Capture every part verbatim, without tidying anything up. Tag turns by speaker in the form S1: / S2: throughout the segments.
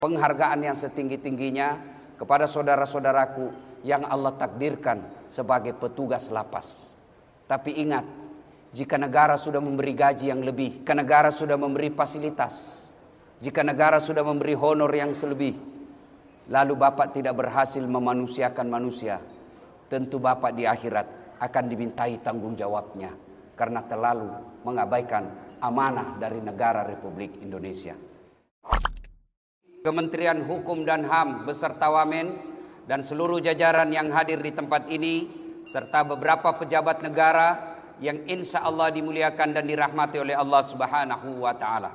S1: Penghargaan yang setinggi-tingginya kepada saudara-saudaraku yang Allah takdirkan sebagai petugas lapas. Tapi ingat, jika negara sudah memberi gaji yang lebih, jika negara sudah memberi fasilitas, jika negara sudah memberi honor yang selebih, lalu Bapak tidak berhasil memanusiakan manusia, tentu Bapak di akhirat akan dimintai tanggung jawabnya karena terlalu mengabaikan amanah dari negara Republik Indonesia. Kementerian Hukum dan H A M beserta Wamen dan seluruh jajaran yang hadir di tempat ini serta beberapa pejabat negara yang insya Allah dimuliakan dan dirahmati oleh Allah Subhanahu wa Ta'ala.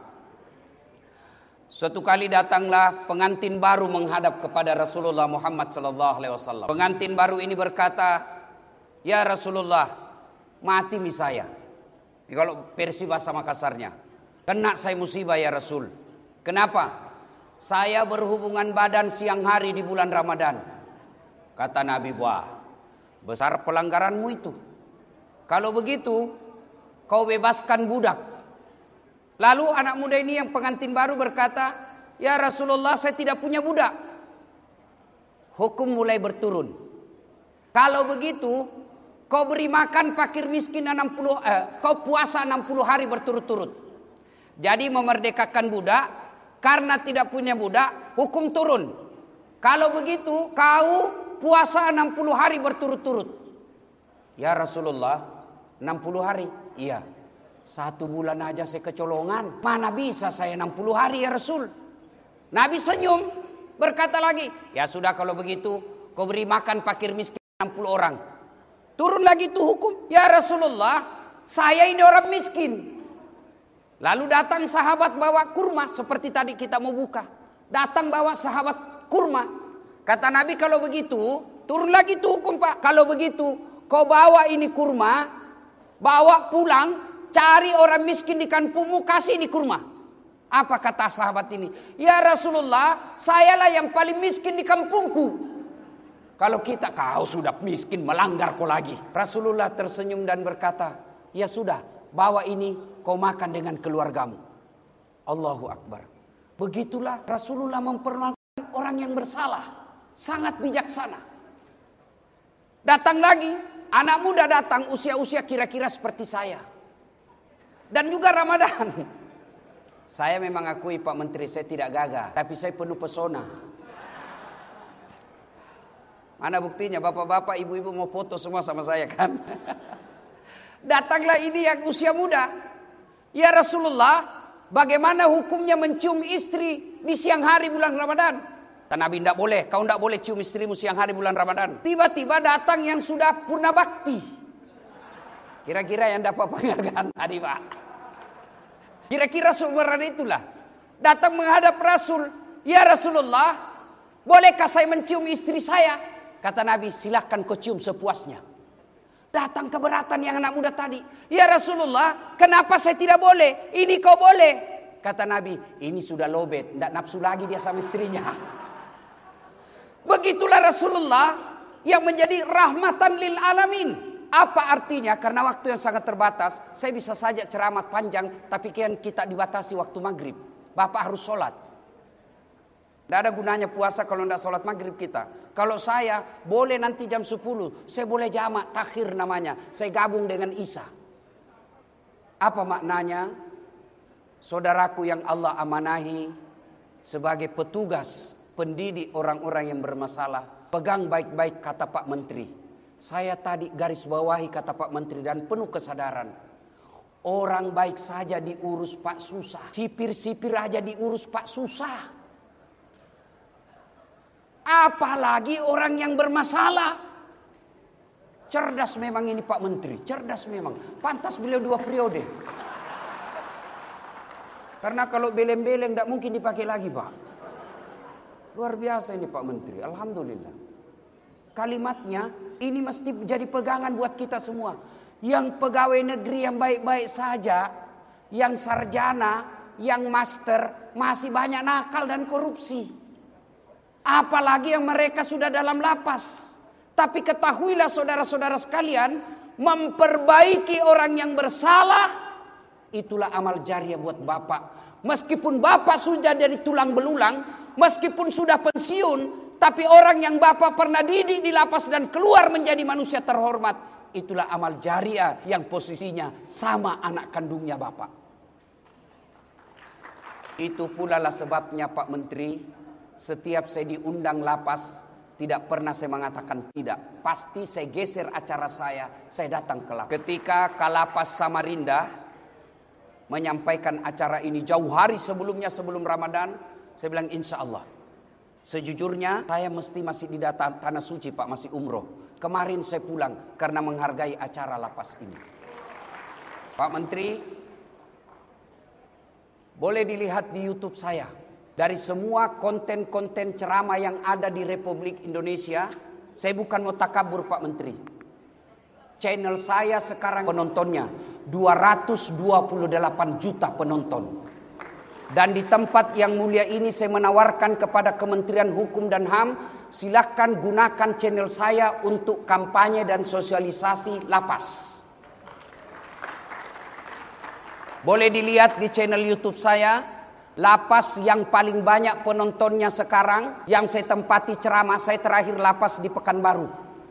S1: Suatu kali datanglah pengantin baru menghadap kepada Rasulullah Muhammad sallallahu alaihi wasallam. Pengantin baru ini berkata, "Ya Rasulullah, mati mi saya." Ini kalau versi bahasa Makassarnya, kena saya musibah ya Rasul. Kenapa? Saya berhubungan badan siang hari di bulan Ramadan. Kata Nabi, wah, besar pelanggaranmu itu. Kalau begitu, kau bebaskan budak. Lalu anak muda ini yang pengantin baru berkata, "Ya Rasulullah, saya tidak punya budak." Hukum mulai berturun. Kalau begitu, kau beri makan fakir miskin enam puluh eh, kau puasa enam puluh hari berturut-turut. Jadi memerdekakan budak. Karena tidak punya budak, hukum turun. Kalau begitu, kau puasa enam puluh hari berturut-turut. Ya Rasulullah, enam puluh hari? Iya. Satu bulan aja saya kecolongan. Mana bisa saya enam puluh hari ya Rasul? Nabi senyum, berkata lagi, "Ya sudah kalau begitu, kau beri makan fakir miskin enam puluh orang." Turun lagi tuh hukum. Ya Rasulullah, saya ini orang miskin. Lalu datang sahabat bawa kurma seperti tadi kita mau buka. Datang bawa sahabat kurma. Kata Nabi, kalau begitu turun lagi tuh hukum Pak. Kalau begitu kau bawa ini kurma, bawa pulang, cari orang miskin di kampungmu, kasih ini kurma. Apa kata sahabat ini? Ya Rasulullah, sayalah yang paling miskin di kampungku. Kalau kita, kau sudah miskin, melanggar kau lagi. Rasulullah tersenyum dan berkata, ya sudah, bawa ini kau makan dengan keluargamu. Allahu Akbar. Begitulah Rasulullah memperlakukan orang yang bersalah. Sangat bijaksana. Datang lagi, anak muda datang usia-usia kira-kira seperti saya. Dan juga Ramadan. Saya memang akui Pak Menteri, saya tidak gagah. Tapi saya penuh pesona. Mana buktinya, bapak-bapak, ibu-ibu mau foto semua sama saya kan? Datanglah ini yang usia muda. Ya Rasulullah, bagaimana hukumnya mencium istri di siang hari bulan Ramadan? Kata Nabi, tidak boleh, kau tidak boleh cium istrimu siang hari bulan Ramadan. Tiba-tiba datang yang sudah purna bakti. Kira-kira yang dapat penghargaan tadi Pak. Kira-kira seumuran itulah. Datang menghadap Rasul. Ya Rasulullah, bolehkah saya mencium istri saya? Kata Nabi, silahkan kau cium sepuasnya. Datang keberatan yang anak muda tadi. Ya Rasulullah, kenapa saya tidak boleh? Ini kau boleh. Kata Nabi, ini sudah lobet. Tidak nafsu lagi dia sama istrinya. Begitulah Rasulullah yang menjadi rahmatan lil alamin. Apa artinya? Karena waktu yang sangat terbatas. Saya bisa saja ceramah panjang. Tapi kan kita dibatasi waktu maghrib. Bapak harus sholat. Tidak ada gunanya puasa kalau tidak sholat maghrib kita. Kalau saya boleh nanti jam sepuluh. Saya boleh jamak takhir namanya. Saya gabung dengan Isya. Apa maknanya? Saudaraku yang Allah amanahi. Sebagai petugas pendidik orang-orang yang bermasalah. Pegang baik-baik kata Pak Menteri. Saya tadi garis bawahi kata Pak Menteri dan penuh kesadaran. Orang baik saja diurus Pak susah. Sipir-sipir aja diurus Pak susah. Apalagi orang yang bermasalah. Cerdas memang ini Pak Menteri. Cerdas memang. Pantas beliau dua periode. Karena kalau beleng-beleng tidak mungkin dipakai lagi Pak. Luar biasa ini Pak Menteri. Alhamdulillah. Kalimatnya ini mesti jadi pegangan buat kita semua. Yang pegawai negeri yang baik-baik saja. Yang sarjana. Yang master. Masih banyak nakal dan korupsi. Apalagi yang mereka sudah dalam lapas. Tapi ketahuilah saudara-saudara sekalian, memperbaiki orang yang bersalah, itulah amal jariah buat Bapak. Meskipun Bapak sudah jadi tulang belulang, meskipun sudah pensiun, tapi orang yang Bapak pernah didik di lapas dan keluar menjadi manusia terhormat, itulah amal jariah yang posisinya sama anak kandungnya Bapak. Itu pula lah sebabnya Pak Menteri, setiap saya diundang lapas, tidak pernah saya mengatakan tidak. Pasti saya geser acara saya, saya datang ke lapas. Ketika Kalapas Samarinda menyampaikan acara ini jauh hari sebelumnya, sebelum Ramadan, saya bilang insya Allah. Sejujurnya saya mesti masih di data, tanah suci Pak, masih umroh. Kemarin saya pulang karena menghargai acara lapas ini. Pak Menteri, boleh dilihat di YouTube saya. Dari semua konten-konten ceramah yang ada di Republik Indonesia, saya bukan mau takabur Pak Menteri. Channel saya sekarang penontonnya dua ratus dua puluh delapan juta penonton. Dan di tempat yang mulia ini saya menawarkan kepada Kementerian Hukum dan H A M, silahkan gunakan channel saya untuk kampanye dan sosialisasi lapas. Boleh dilihat di channel YouTube saya, lapas yang paling banyak penontonnya sekarang, yang saya tempati ceramah, saya terakhir lapas di Pekanbaru.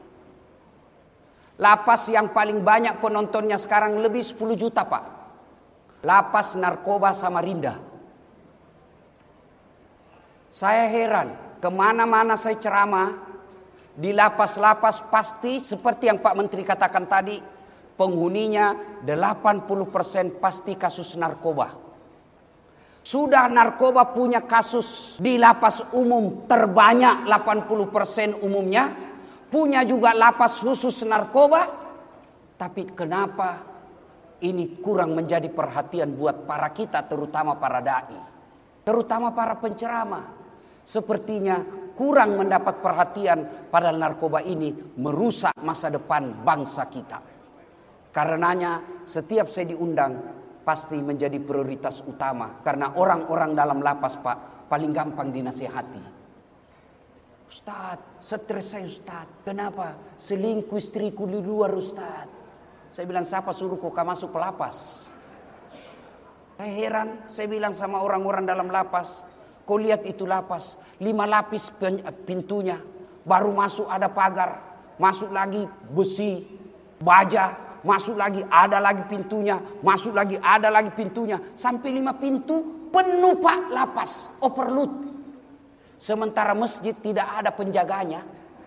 S1: Lapas yang paling banyak penontonnya sekarang lebih sepuluh juta Pak. Lapas Narkoba Samarinda. Saya heran, kemana-mana saya ceramah, di lapas-lapas pasti seperti yang Pak Menteri katakan tadi, penghuninya delapan puluh persen pasti kasus narkoba. Sudah narkoba punya kasus di lapas umum terbanyak delapan puluh persen umumnya, punya juga lapas khusus narkoba. Tapi kenapa ini kurang menjadi perhatian buat para kita, terutama para dai, terutama para penceramah. Sepertinya kurang mendapat perhatian, padahal narkoba ini merusak masa depan bangsa kita. Karenanya setiap saya diundang pasti menjadi prioritas utama. Karena orang-orang dalam lapas Pak paling gampang dinasihati. Ustadz, stres saya Ustadz. Kenapa? Selingkuh istriku di luar Ustadz. Saya bilang, siapa suruh kau masuk ke lapas? Saya heran, saya bilang sama orang-orang dalam lapas, kau lihat itu lapas, lima lapis pintunya, baru masuk ada pagar, masuk lagi besi, baja, masuk lagi ada lagi pintunya, masuk lagi ada lagi pintunya, sampai lima pintu penuh Pak lapas, overload. Sementara masjid tidak ada penjaganya,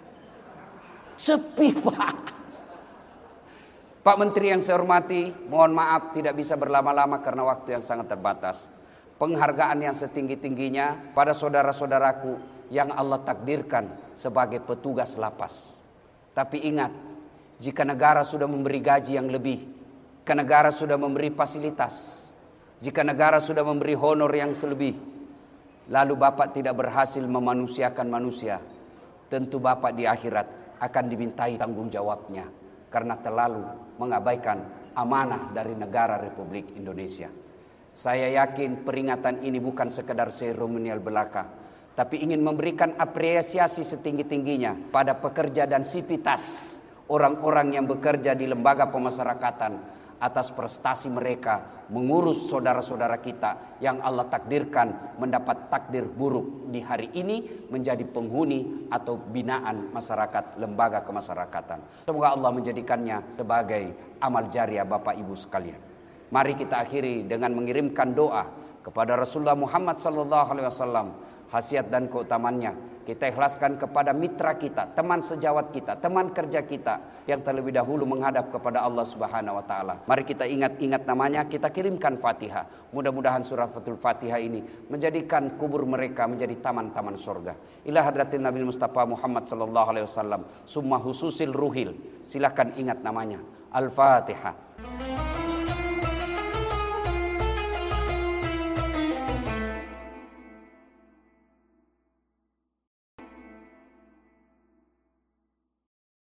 S1: sepi Pak. Pak Menteri yang saya hormati, mohon maaf tidak bisa berlama-lama karena waktu yang sangat terbatas. Penghargaan yang setinggi-tingginya pada saudara-saudaraku yang Allah takdirkan sebagai petugas lapas. Tapi ingat, jika negara sudah memberi gaji yang lebih, jika negara sudah memberi fasilitas, jika negara sudah memberi honor yang selebih, lalu Bapak tidak berhasil memanusiakan manusia, tentu Bapak di akhirat akan dimintai tanggung jawabnya karena terlalu mengabaikan amanah dari negara Republik Indonesia. Saya yakin peringatan ini bukan sekedar seremonial belaka, tapi ingin memberikan apresiasi setinggi-tingginya pada pekerja dan sivitas orang-orang yang bekerja di lembaga pemasyarakatan atas prestasi mereka mengurus saudara-saudara kita yang Allah takdirkan mendapat takdir buruk di hari ini menjadi penghuni atau binaan masyarakat lembaga kemasyarakatan. Semoga Allah menjadikannya sebagai amal jariah Bapak Ibu sekalian. Mari kita akhiri dengan mengirimkan doa kepada Rasulullah Muhammad sallallahu alaihi wasallam. Khasiat dan keutamannya kita ikhlaskan kepada mitra kita, teman sejawat kita, teman kerja kita yang terlebih dahulu menghadap kepada Allah Subhanahu wa taala. Mari kita ingat-ingat namanya, kita kirimkan Fatihah. Mudah-mudahan surah Fathul Fatihah ini menjadikan kubur mereka menjadi taman-taman surga. Ila hadratin Nabi Mustafa Muhammad sallallahu alaihi wasallam, summa hususil ruhil. Silakan ingat namanya. Al-Fatihah.